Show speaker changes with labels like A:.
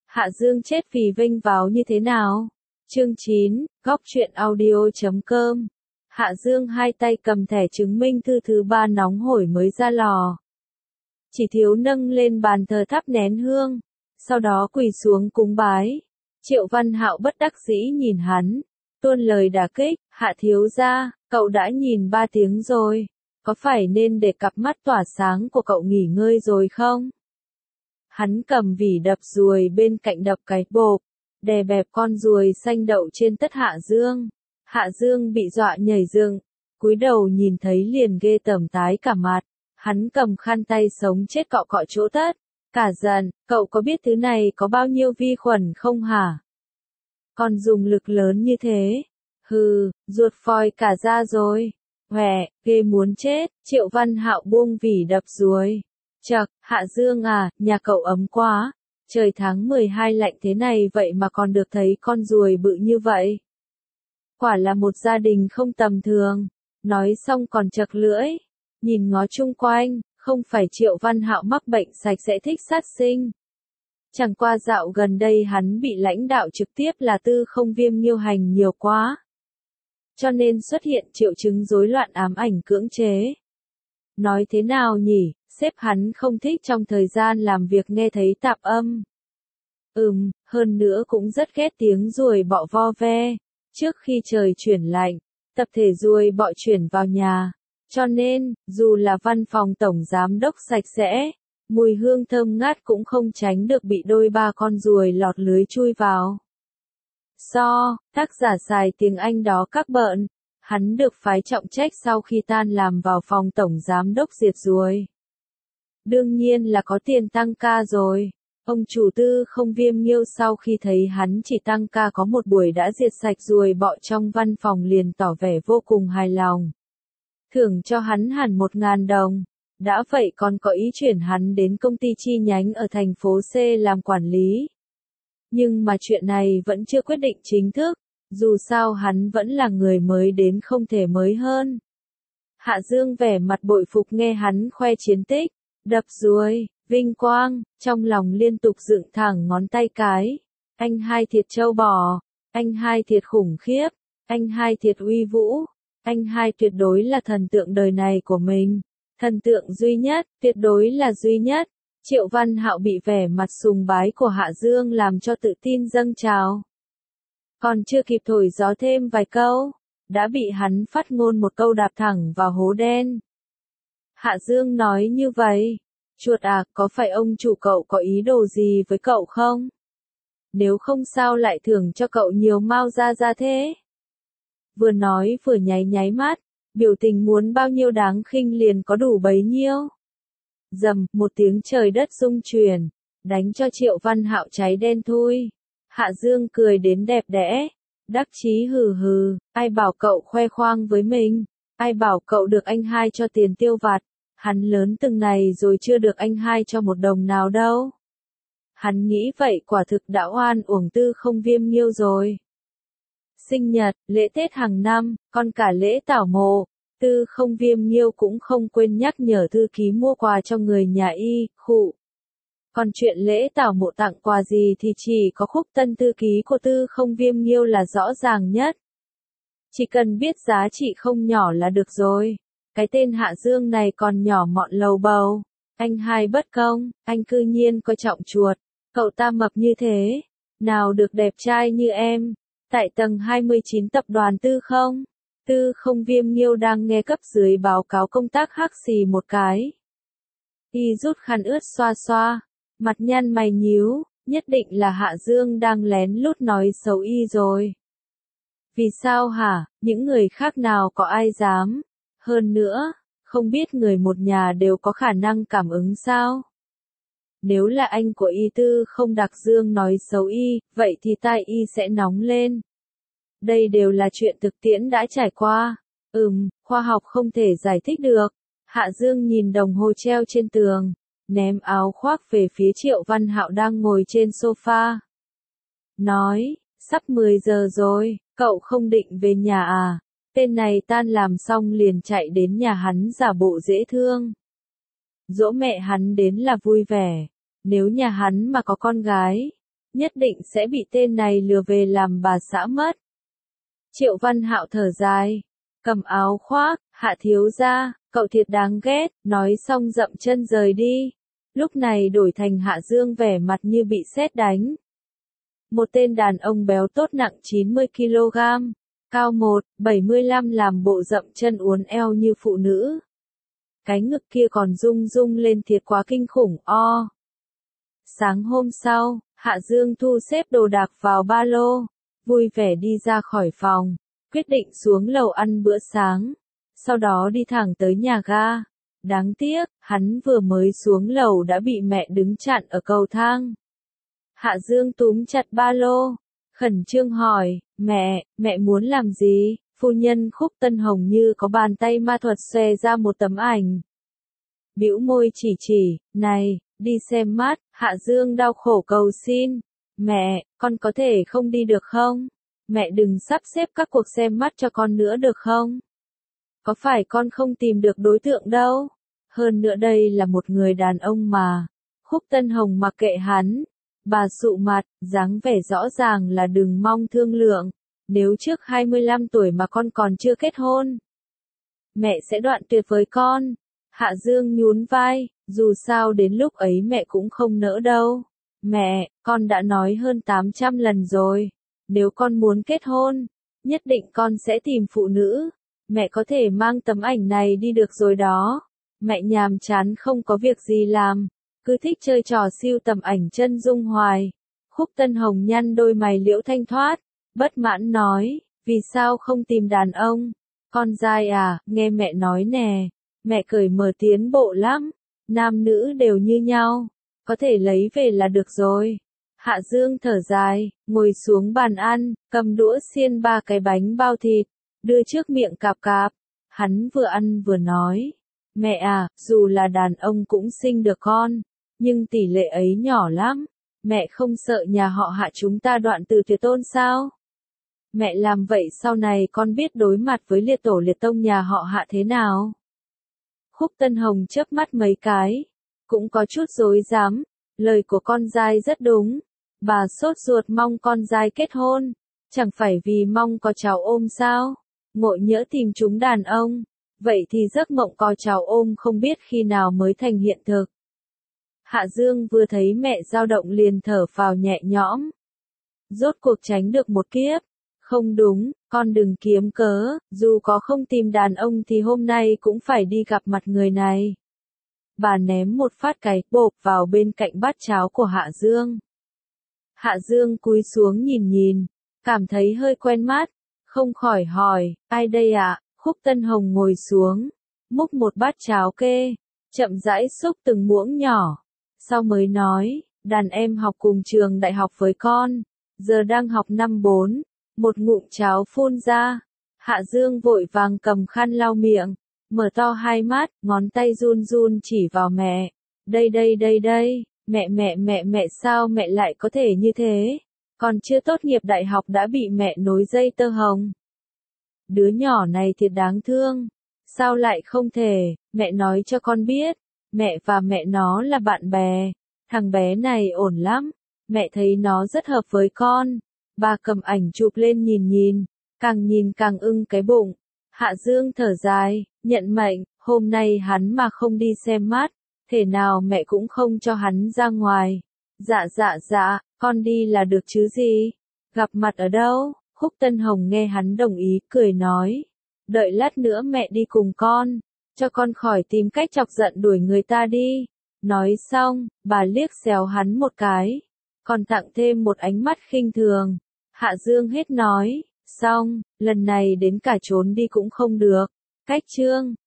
A: Hạ Dương chết vì vênh váo như thế nào? Chương 9, Góc truyện audio.com. Hạ Dương hai tay cầm thẻ chứng minh thư thứ 3 nóng hổi mới ra lò. Chỉ thiếu nâng lên bàn thờ thắp nén hương, sau đó quỳ xuống cúng bái. Triệu Văn Hạo bất đắc dĩ nhìn hắn, tuôn lời đả kích, Hạ thiếu gia, cậu đã nhìn 3 tiếng rồi, có phải nên để cặp mắt tỏa sáng của cậu nghỉ ngơi rồi không? Hắn cầm vỉ đập ruồi bên cạnh đập cái bộp, đè bẹp con ruồi xanh đậu trên tất Hạ Dương. Hạ Dương bị dọa nhảy dựng, cúi đầu nhìn thấy liền ghê tởm tái cả mặt. Hắn cầm khăn tay sống chết cọ cọ chỗ tất, cả giận, cậu có biết thứ này có bao nhiêu vi khuẩn không hả? Còn dùng lực lớn như thế, hừ, ruột phòi cả ra rồi. Hòe, ghê muốn chết. Triệu Văn Hạo buông vỉ đập ruồi. Chậc, Hạ Dương à, nhà cậu ấm quá. Trời tháng 12 lạnh thế này vậy mà còn được thấy con ruồi bự như vậy. Quả là một gia đình không tầm thường. Nói xong còn chậc lưỡi. Nhìn ngó chung quanh, không phải Triệu Văn Hạo mắc bệnh sạch sẽ thích sát sinh. Chẳng qua dạo gần đây hắn bị lãnh đạo trực tiếp là Tư Không Viêm nghiêu hành nhiều quá. Cho nên xuất hiện triệu chứng rối loạn ám ảnh cưỡng chế. Nói thế nào nhỉ, sếp hắn không thích trong thời gian làm việc nghe thấy tạp âm. Hơn nữa cũng rất ghét tiếng ruồi bọ vo ve. Trước khi trời chuyển lạnh, tập thể ruồi bọ chuyển vào nhà. Cho nên, dù là văn phòng tổng giám đốc sạch sẽ, mùi hương thơm ngát cũng không tránh được bị đôi ba con ruồi lọt lưới chui vào. Tác giả xài tiếng Anh đó các bợn, hắn được phái trọng trách sau khi tan làm vào phòng tổng giám đốc diệt ruồi. Đương nhiên là có tiền tăng ca rồi. Ông chủ Tư Không Viêm nghiêu sau khi thấy hắn chỉ tăng ca có một buổi đã diệt sạch ruồi bọ trong văn phòng liền tỏ vẻ vô cùng hài lòng. Thưởng cho hắn hẳn 1.000 đồng. Đã vậy còn có ý chuyển hắn đến công ty chi nhánh ở thành phố C làm quản lý. Nhưng mà chuyện này vẫn chưa quyết định chính thức, dù sao hắn vẫn là người mới đến không thể mới hơn. Hạ Dương vẻ mặt bội phục nghe hắn khoe chiến tích, đập ruồi, vinh quang, trong lòng liên tục dựng thẳng ngón tay cái. Anh hai thiệt trâu bò, anh hai thiệt khủng khiếp, anh hai thiệt uy vũ, anh hai tuyệt đối là thần tượng đời này của mình. Thần tượng duy nhất, tuyệt đối là duy nhất. Triệu Văn Hạo bị vẻ mặt sùng bái của Hạ Dương làm cho tự tin dâng trào. Còn chưa kịp thổi gió thêm vài câu, đã bị hắn phát ngôn một câu đạp thẳng vào hố đen. Hạ Dương nói như vậy, chuột à, có phải ông chủ cậu có ý đồ gì với cậu không? Nếu không sao lại thưởng cho cậu nhiều mao ra thế? Vừa nói vừa nháy mắt, biểu tình muốn bao nhiêu đáng khinh liền có đủ bấy nhiêu. Rầm, một tiếng trời đất rung chuyển, đánh cho Triệu Văn Hạo cháy đen thui. Hạ Dương cười đến đẹp đẽ, đắc chí hừ hừ, ai bảo cậu khoe khoang với mình, ai bảo cậu được anh hai cho tiền tiêu vặt, hắn lớn từng này rồi chưa được anh hai cho 1 đồng nào đâu. Hắn nghĩ vậy quả thực đã oan uổng Tư Không Viêm nghiêu rồi. Sinh nhật, lễ Tết hàng năm, còn cả lễ tảo mộ, Tư Không Viêm nghiêu cũng không quên nhắc nhở thư ký mua quà cho người nhà y, khụ. Còn chuyện lễ tảo mộ tặng quà gì thì chỉ có Khúc Tân thư ký của Tư Không Viêm nghiêu là rõ ràng nhất. Chỉ cần biết giá trị không nhỏ là được rồi. Cái tên Hạ Dương này còn nhỏ mọn lầu bầu. Anh hai bất công, anh cư nhiên coi trọng chuột. Cậu ta mập như thế, nào được đẹp trai như em. Tại tầng 29 tập đoàn Tư Không Viêm nghiêu đang nghe cấp dưới báo cáo công tác hắc xì một cái. Y rút khăn ướt xoa xoa, mặt nhăn mày nhíu, nhất định là Hạ Dương đang lén lút nói xấu y rồi. Vì sao hả, những người khác nào có ai dám? Hơn nữa, không biết người một nhà đều có khả năng cảm ứng sao? Nếu là anh của y Tư Không Đặc Dương nói xấu y, vậy thì tai y sẽ nóng lên. Đây đều là chuyện thực tiễn đã trải qua. Khoa học không thể giải thích được. Hạ Dương nhìn đồng hồ treo trên tường, ném áo khoác về phía Triệu Văn Hạo đang ngồi trên sofa. Nói, sắp 10 giờ rồi, cậu không định về nhà à? Tên này tan làm xong liền chạy đến nhà hắn giả bộ dễ thương. Dỗ mẹ hắn đến là vui vẻ. Nếu nhà hắn mà có con gái, nhất định sẽ bị tên này lừa về làm bà xã mất. Triệu Văn Hạo thở dài, cầm áo khoác, Hạ thiếu gia, cậu thiệt đáng ghét, nói xong dậm chân rời đi. Lúc này đổi thành Hạ Dương vẻ mặt như bị sét đánh. Một tên đàn ông béo tốt nặng 90 kg, cao 1,75 làm bộ dậm chân uốn eo như phụ nữ. Cái ngực kia còn rung rung lên thiệt quá kinh khủng o. Sáng hôm sau, Hạ Dương thu xếp đồ đạc vào ba lô, vui vẻ đi ra khỏi phòng, quyết định xuống lầu ăn bữa sáng, sau đó đi thẳng tới nhà ga. Đáng tiếc, hắn vừa mới xuống lầu đã bị mẹ đứng chặn ở cầu thang. Hạ Dương túm chặt ba lô, khẩn trương hỏi, mẹ muốn làm gì? Phu nhân Khúc Tân Hồng như có bàn tay ma thuật xòe ra một tấm ảnh. Bĩu môi chỉ, này, đi xem mắt. Hạ Dương đau khổ cầu xin, mẹ, con có thể không đi được không? Mẹ đừng sắp xếp các cuộc xem mắt cho con nữa được không? Có phải con không tìm được đối tượng đâu? Hơn nữa đây là một người đàn ông mà. Khúc Tân Hồng mặc kệ hắn. Bà sụ mặt, dáng vẻ rõ ràng là đừng mong thương lượng. Nếu trước 25 tuổi mà con còn chưa kết hôn, mẹ sẽ đoạn tuyệt với con. Hạ Dương nhún vai, dù sao đến lúc ấy mẹ cũng không nỡ đâu. Mẹ, con đã nói hơn 800 lần rồi. Nếu con muốn kết hôn, nhất định con sẽ tìm phụ nữ. Mẹ có thể mang tấm ảnh này đi được rồi đó. Mẹ nhàm chán không có việc gì làm, cứ thích chơi trò siêu tầm ảnh chân dung hoài. Khúc Tân Hồng nhăn đôi mày liễu thanh thoát, bất mãn nói, vì sao không tìm đàn ông? Con dai à, nghe mẹ nói nè, mẹ cởi mở tiến bộ lắm, nam nữ đều như nhau, có thể lấy về là được rồi. Hạ Dương thở dài, ngồi xuống bàn ăn, cầm đũa xiên 3 cái bánh bao thịt, đưa trước miệng cạp cạp. Hắn vừa ăn vừa nói, mẹ à, dù là đàn ông cũng sinh được con, nhưng tỷ lệ ấy nhỏ lắm. Mẹ không sợ nhà họ Hạ chúng ta đoạn từ tuyệt tôn sao? Mẹ làm vậy sau này con biết đối mặt với liệt tổ liệt tông nhà họ Hạ thế nào? Khúc Tân Hồng chớp mắt mấy cái, cũng có chút rối rắm, lời của con dai rất đúng. Bà sốt ruột mong con dai kết hôn, chẳng phải vì mong có cháu ôm sao? Ngộ nhỡ tìm chúng đàn ông, vậy thì giấc mộng có cháu ôm không biết khi nào mới thành hiện thực. Hạ Dương vừa thấy mẹ dao động liền thở phào nhẹ nhõm. Rốt cuộc tránh được một kiếp. Không đúng, con đừng kiếm cớ, dù có không tìm đàn ông thì hôm nay cũng phải đi gặp mặt người này. Bà ném một phát cái bộp vào bên cạnh bát cháo của Hạ Dương. Hạ Dương cúi xuống nhìn, cảm thấy hơi quen mắt, không khỏi hỏi, ai đây ạ? Khúc Tân Hồng ngồi xuống, múc một bát cháo kê, chậm rãi xúc từng muỗng nhỏ, sau mới nói, đàn em học cùng trường đại học với con, giờ đang học năm 4, một ngụm cháo phun ra. Hạ Dương vội vàng cầm khăn lau miệng, mở to hai mắt, ngón tay run run chỉ vào mẹ, đây, mẹ sao mẹ lại có thể như thế, còn chưa tốt nghiệp đại học đã bị mẹ nối dây tơ hồng. Đứa nhỏ này thiệt đáng thương, sao lại không thể, mẹ nói cho con biết, mẹ và mẹ nó là bạn bè, thằng bé này ổn lắm, mẹ thấy nó rất hợp với con. Bà cầm ảnh chụp lên nhìn càng ưng cái bụng. Hạ Dương thở dài, nhận mệnh, hôm nay hắn mà không đi xem mắt, thể nào mẹ cũng không cho hắn ra ngoài. Dạ, con đi là được chứ gì? Gặp mặt ở đâu? Khúc Tân Hồng nghe hắn đồng ý, cười nói. Đợi lát nữa mẹ đi cùng con, cho con khỏi tìm cách chọc giận đuổi người ta đi. Nói xong, bà liếc xéo hắn một cái, còn tặng thêm một ánh mắt khinh thường. Hạ Dương hết nói, xong, lần này đến cả trốn đi cũng không được. Cách chương